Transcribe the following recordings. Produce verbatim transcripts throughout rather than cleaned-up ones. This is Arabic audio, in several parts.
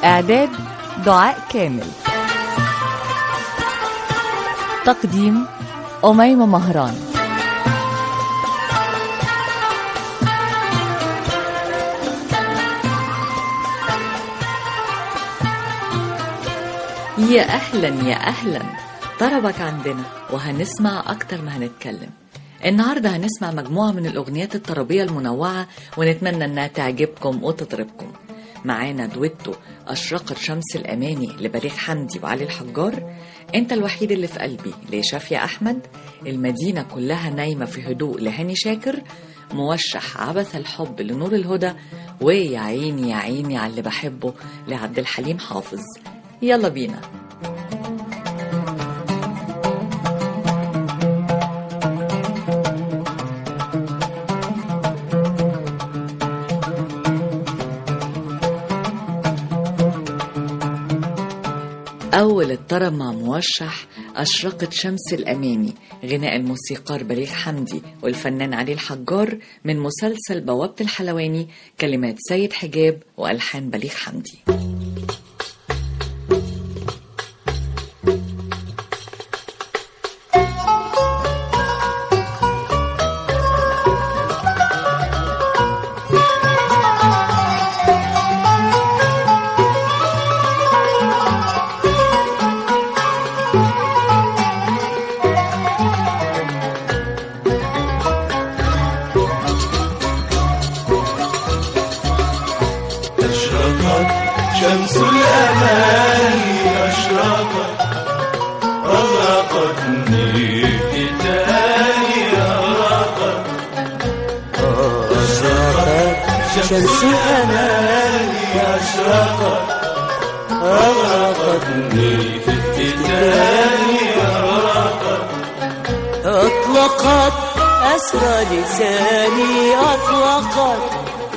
إعداد دعاء كامل. تقديم أميمة مهران. يا أهلا يا أهلا، طربك عندنا وهنسمع أكتر ما هنتكلم. النهاردة هنسمع مجموعة من الأغنيات الطربية المنوعة ونتمنى أنها تعجبكم وتطربكم. معانا دويتو أشرقت شمس الأماني لبليغ حمدي وعلي الحجار، أنت الوحيد اللي في قلبي لشافية أحمد، المدينة كلها نايمة في هدوء لهاني شاكر، موشح عبث الحب لنور الهدى، ويا عيني يا عيني على اللي بحبه لعبد الحليم حافظ. يلا بينا. أول الطرب مع موشح أشرقت شمس الأماني، غناء الموسيقار بليغ حمدي والفنان علي الحجار من مسلسل بوابة الحلواني، كلمات سيد حجاب وألحان بليغ حمدي. شمس الأماني أشرقت أغرقتني في تاني أغرقت أشرقت شمس الأماني أشرقت أغرقتني في تاني أغرقت أطلقت أسرى لساني أطلقت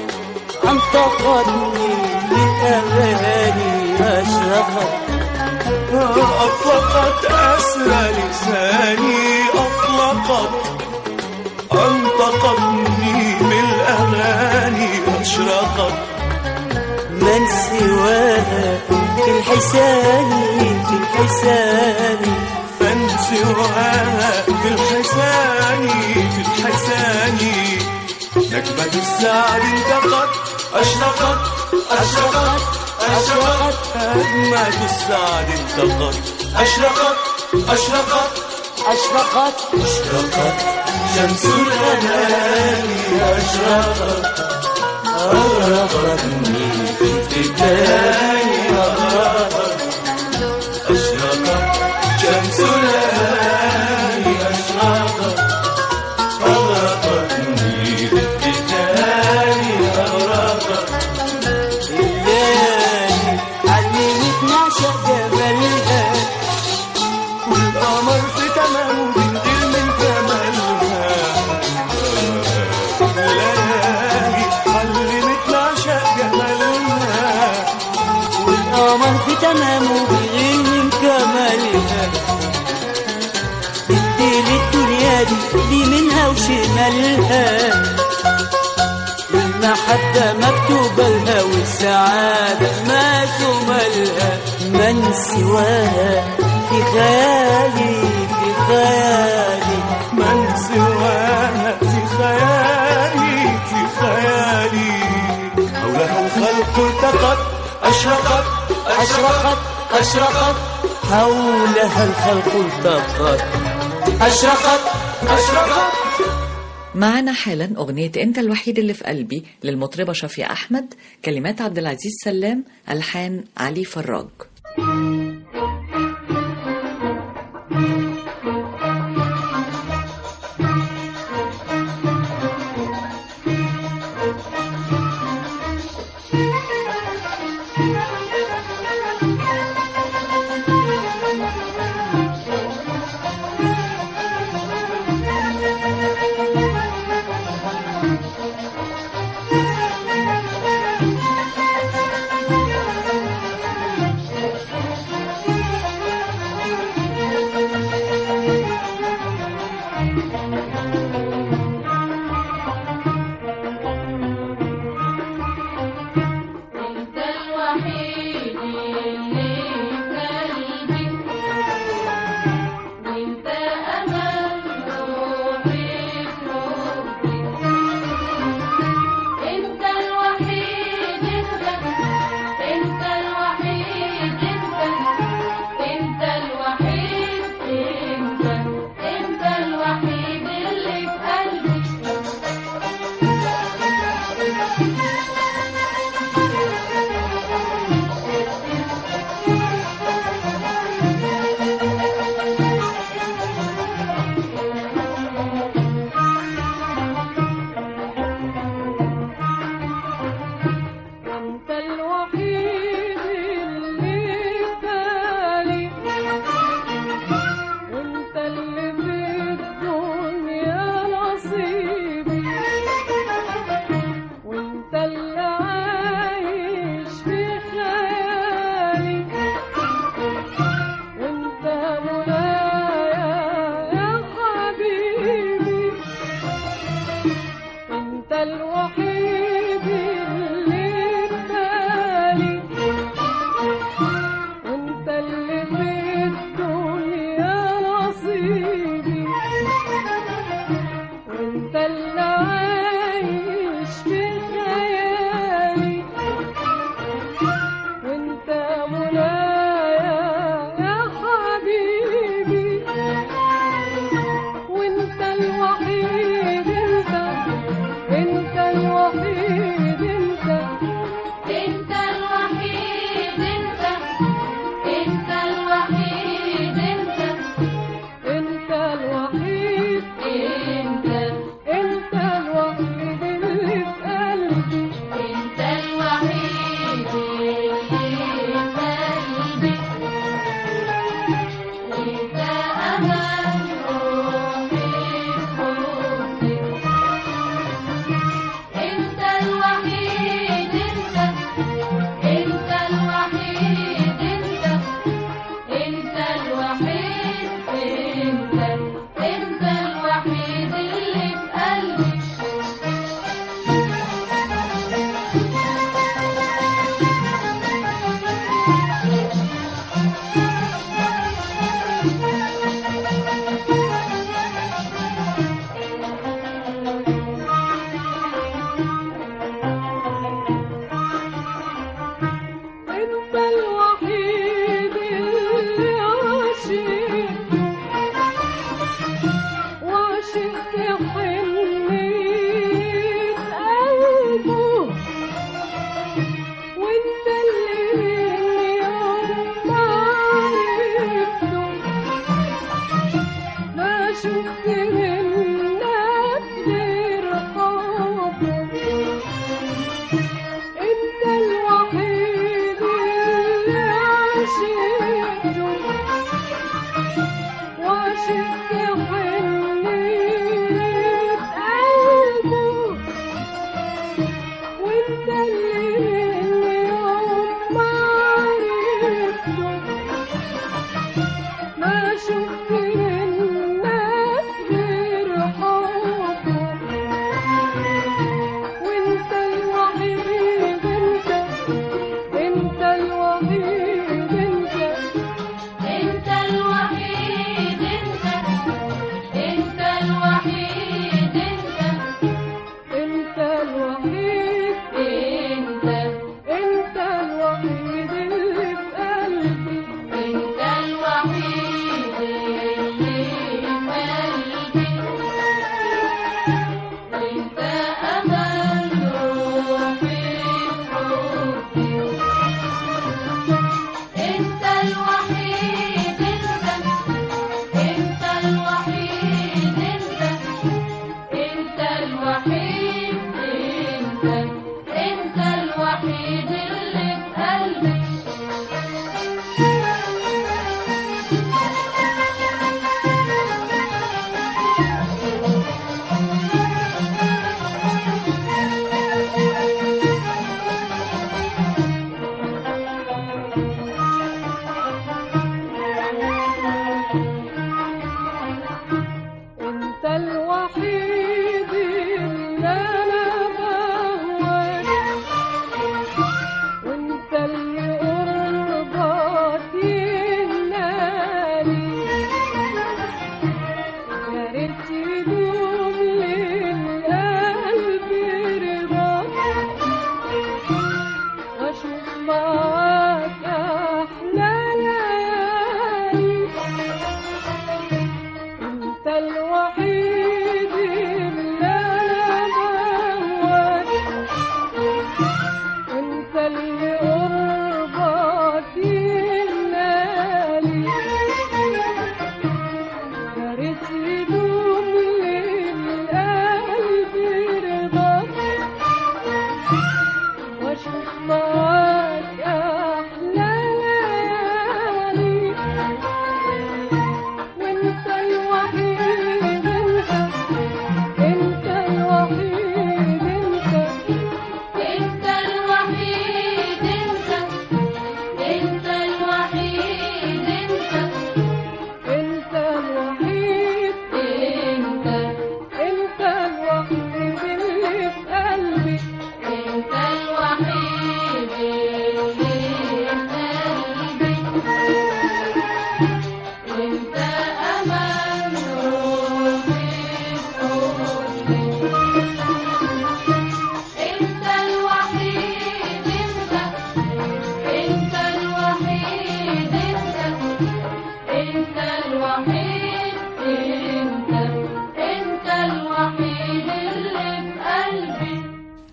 أنطقتني بالأغاني أشرقت أطلقت أسرى لساني أطلقت أنطقتني بالأغاني أشرقت من سواها في الحسان في الحسان من سواها في الحسان في الحسان نكبة السعد انتقت أشرقت أشرقت أشرقت نجمة السعد انتقت أشرقت أشرقت أشرقت أشرقت شمس الأماني أشرقت أغرقتني في فتاني أغرقت أشرقت شمس الأماني أشرقت أغرقتني في فتاني أغرقت الليالي علمت نعشق جمالها والقمر في تمام بنغير من جمالها الليالي علمت نعشق جمالها والقمر في تمام بغير من كمالها بدي للدنيا دي دي منها وشمالها المحبة مكتوبة لها والسعادة ما تملها من سواها في خيالي في خيالي من سواها في خيالي في خيالي حولها الخلق التقت أشرقت أشرقت أشرقت حولها الخلق التقت أشرقت أشرقت. معنا حالا أغنية أنت الوحيد اللي في قلبي للمطربة شافية أحمد، كلمات عبد العزيز سلام، ألحان علي فراج. انت الوحيد اللي ببالي، وانت اللي في الدنيا نصيبي، وانت اللي عايش في خيالي، وانت منايا يا حبيبي، وانت الوحيد، انت انت الوحيد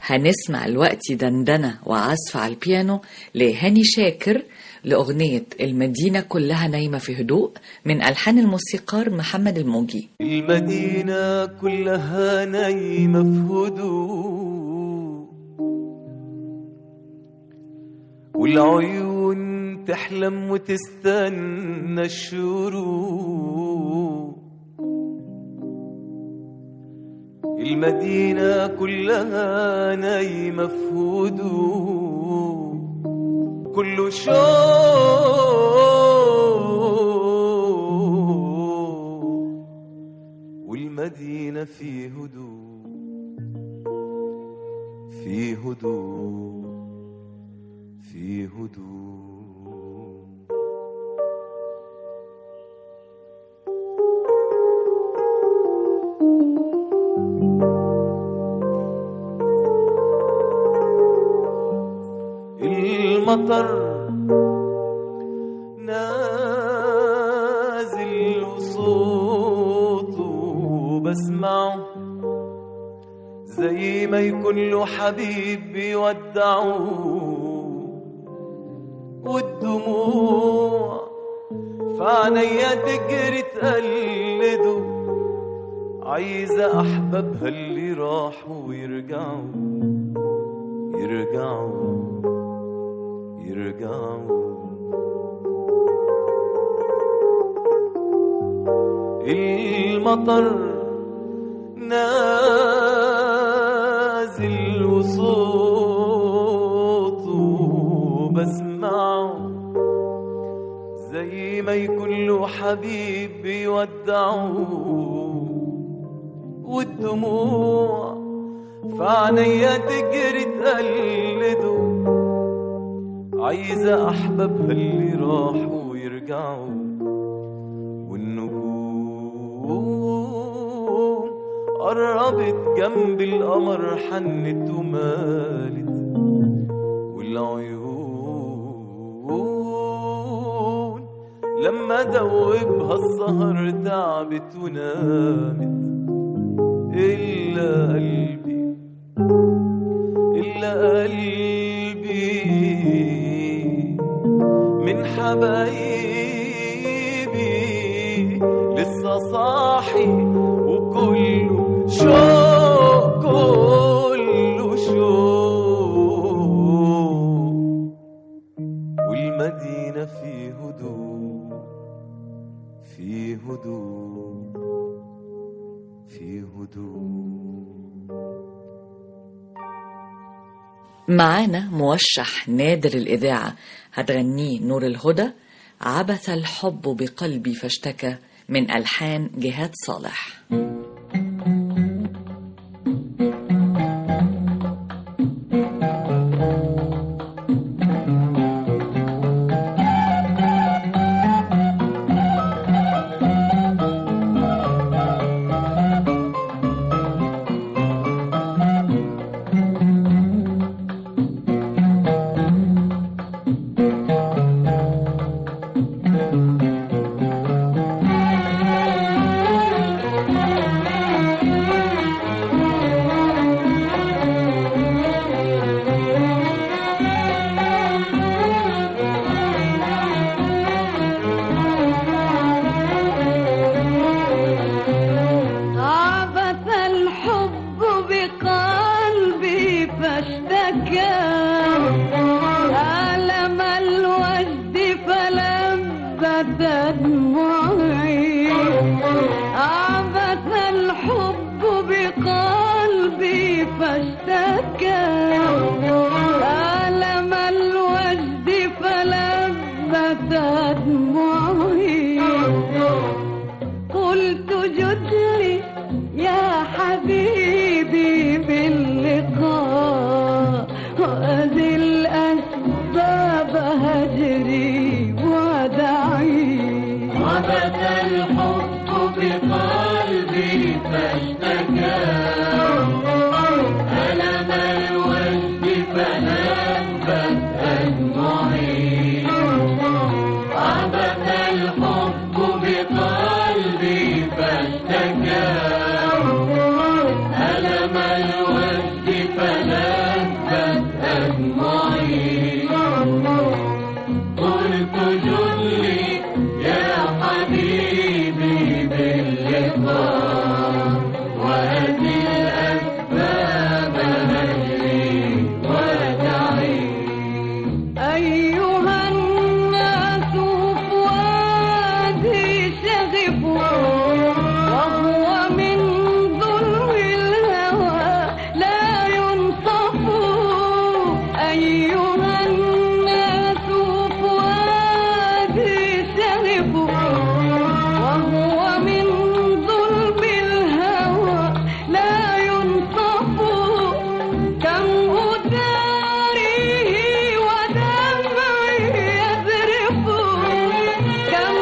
هنسمع الوقت دندنة وعزف على البيانو لهاني شاكر لأغنية المدينة كلها نايمة في هدوء من ألحان الموسيقار محمد الموجي. المدينة كلها نايمة في هدوء، والعيون تحلم وتستنى الشروق. المدينة كلها نايمة في هدوء، كله شوق، والمدينة في هدوء، في هدوء، في هدوء. المطر نازل وصوته بسمعه، زي ما يكون له حبيب بيودعه، والدموع فعنيا تجري تقلده، عايزة أحبابها اللي راحوا يرجعوا يرجعوا يرجعوا. المطر نازل وصوته بسمعه، زي ما يكون له حبيب بيودعه، والدموع فعنيا تجري تقلده، عايزة أحبابها اللي راحوا يرجعوا. والنجوم قربت جنب القمر حنت ومالت، والعيون لما دوبها السهر تعبت ونامت. إلا قلبي إلا قلبي من حبايبي لسه صاحي، وكله شوق كله شوق، والمدينة في هدوء، في هدوء، في هدوء. معانا موشح نادر الإذاعة هتغنيه نور الهدى، عبث الحب بقلبي فاشتكى من ألحان جهاد صالح. ألم الود فلا أدمعي قلت جلي يا حبيبي باللقاء وهذه الأسباب هجري ودعي أيها الناس فؤادي شغف وهو من ظلم الهوى لا ينصف أيها الناس فؤادي شغف وهو من ظلم الهوى لا ينصف كم أداريه ودمعي يذرف كم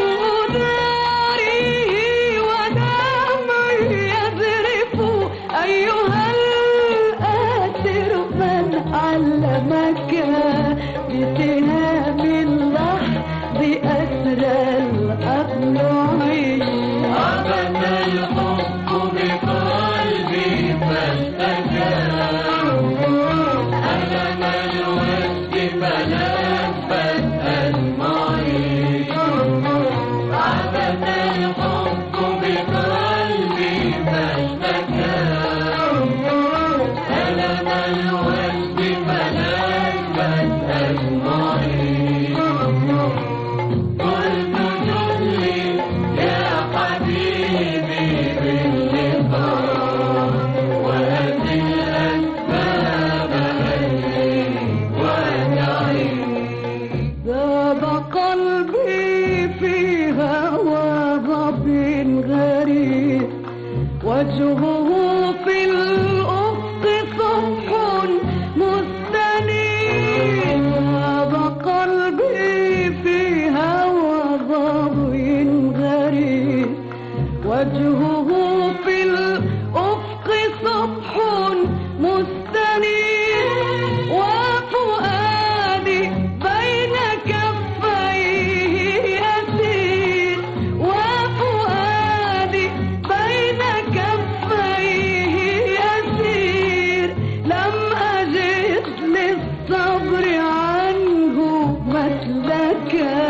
أداريه ودمعي يذرف أيها الآسر من علمك بسهام اللحظ أسر الأضلع عبث الحب بقلبي فاستجاب ألم الوجد فلبت أدمعي عبث الحب بقلبي فاستجاب ألم الوجد فلبت أدمعي قلت جلي يا حبيبي باللقاء وهذه الأسباب هجري ودعي ذاب قلبي في هوى ظبي غريب وجهه في الأفق صبح مستنير ذاب قلبي في هوى ظبي غريب وجهه في الأفق صبح مستنير وفؤادي بين كفيه يسير وفؤادي بين كفيه يسير لم أجد للصبر عنه مسلكا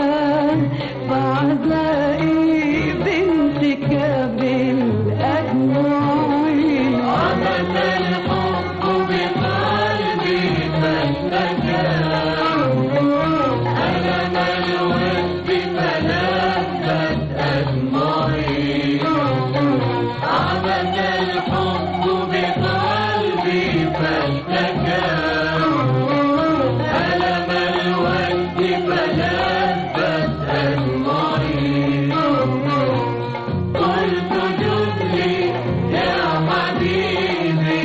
فعزائي بنتك بالأدمع عبث الحب بقلبي فاستجاب ألم الوجد فلبت أدمعي عبث الحب بقلبي فاستجاب ألم الوجد فلبت أدمعي قلت جلي يا حبيبي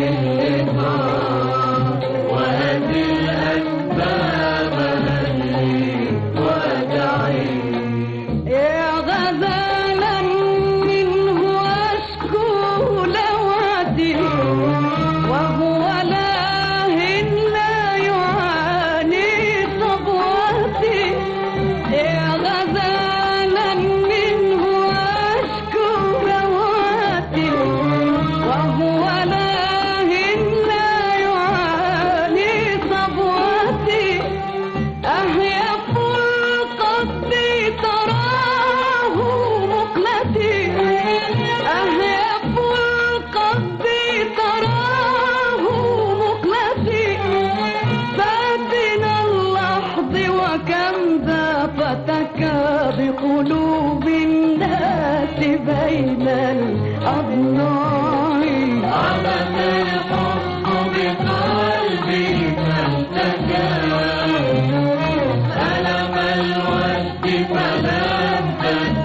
باللقاء وهذه الأسباب هجري ودعي يا غزالا منه أشكو لواتي وهو لاه لا يعاني صبواتي يا غزالا منه أشكو لواتي وهو لاه لا يعاني صبواتي أهيف القصد تراه مقلتي أهيف القصد تراه مقلتي فاتنا اللحظ وكم ذا فتك بقلوب الناس بين الأضلاع عبث الحب بقلبي فاستجاب ألم الوجد فلبت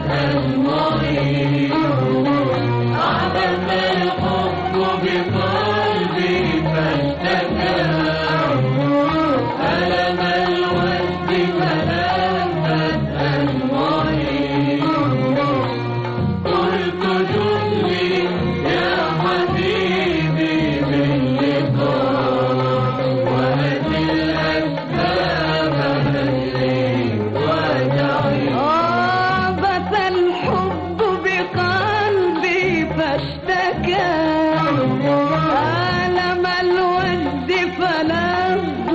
أدمعي عبث الحب بقلبي فاستجاب ألم الوجد فلبت أدمعي قلت جلي يا حبيبي باللقاء وهذه الأسباب هجري ودعي غابت الحب بقلبي فاشتكى ألم الود فلذ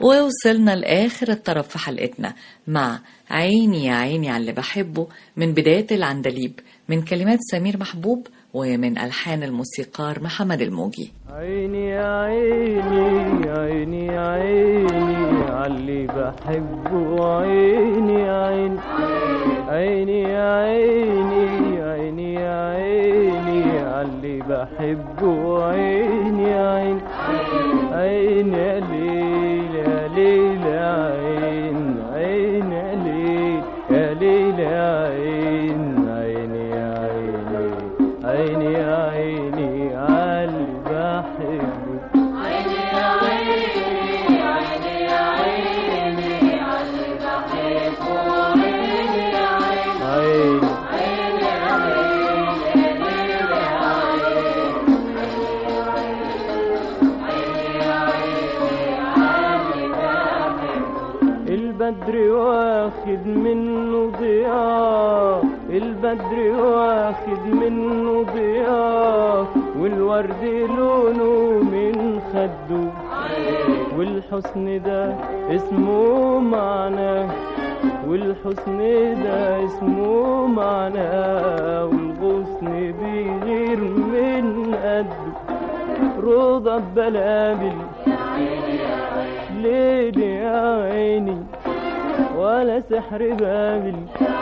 ووصلنا لآخر الطرف في حلقتنا مع عيني يا عيني على اللي بحبه من بداية العندليب، من كلمات سمير محبوب ومن ألحان الموسيقار محمد الموجي. عيني يا عيني عيني يا عيني عاللي بحبه، عيني يا عيني عيني يا عيني عيني يا عيني عاللي بحبه، عيني يا عيني عيني يا ليل يا ليل يا عين عيني يا ليل يا ليل يا عين عيني يا عيني عيني يا عيني عاللي بحبه، عيني يا عيني عيني يا عيني عاللي بحبه، عيني يا عيني عيني البدر واخد منه ضياء، البدر واخد منه ضياء، والورد لونه من خده، والحسن ده اسمه معناه، والحسن ده اسمه معناه، والغصن بيغير من قده، روضة بلابل ليل يا عيني ولا سحر بابل،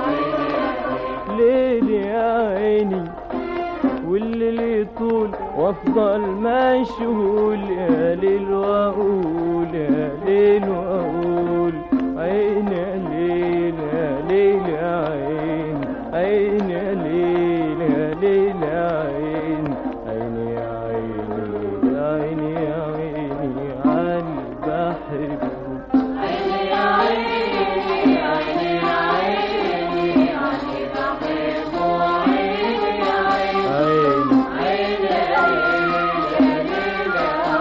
ليل يا عيني والليل يطول وافضل مشغول، يا ليل واقول يا ليل واقول عيني يا ليل يا ليل يا عين عيني يا ليل يا ليل يا عين عيني يا عيني يا عيني يا عيني عاللي بحبه، عيني يا عيني عيني يا عيني عاللي بحبه، عيني يا عيني عيني عيني يا ليل يا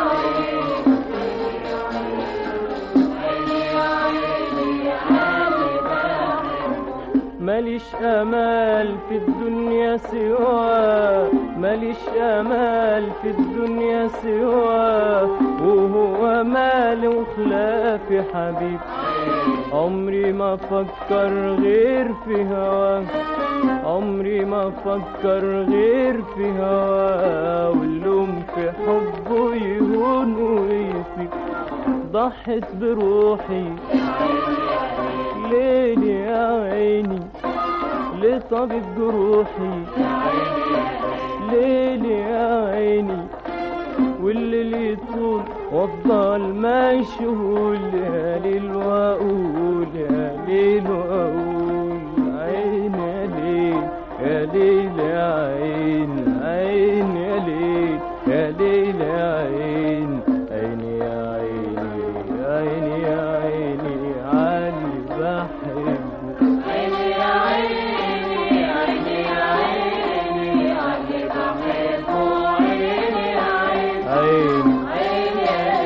عيني عاللي بحبه. ماليش امال في الدنيا سواه، ماليش امال في الدنيا سواه، وهو مالي وخلافي حبيب، عمري ما فكر غير في هواه، عمري ما فكر غير في هواه، واللوم في حبه يهون ويفيد، ضحت بروحي ليل يا عيني لطبيب جروحي، ليل يا عيني والليل يطول وافضل مشغول، يا ليل واقول يا ليل واقول عيني يا ليل يا ليل يا عين عين يا ليل يا ليل يا عين عيني يا عيني عيني يا عيني عاللي بحبه، عيني يا عيني عيني يا عيني عاللي بحبه، عيني يا عيني عيني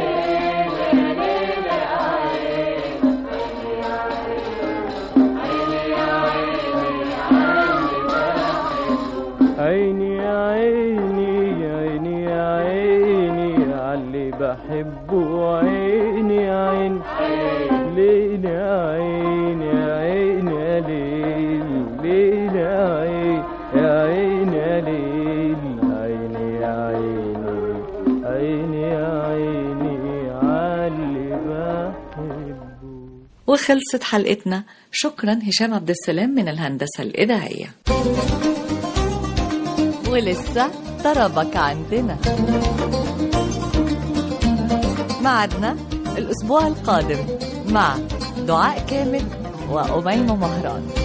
عيني يا عيني عيني يا عيني عاللي بحبه، عيني يا عيني ليل يا عيني يا عيني يا ليل ليل يا عيني يا عيني يا ليل عيني يا عيني عيني يا عيني عاللي بحبه. وخلصت حلقتنا. شكرا هشام عبد السلام من الهندسة الإذاعية. ولسه طربك عندنا، معدنا الأسبوع القادم مع دعاء كامل وأميمة مهران.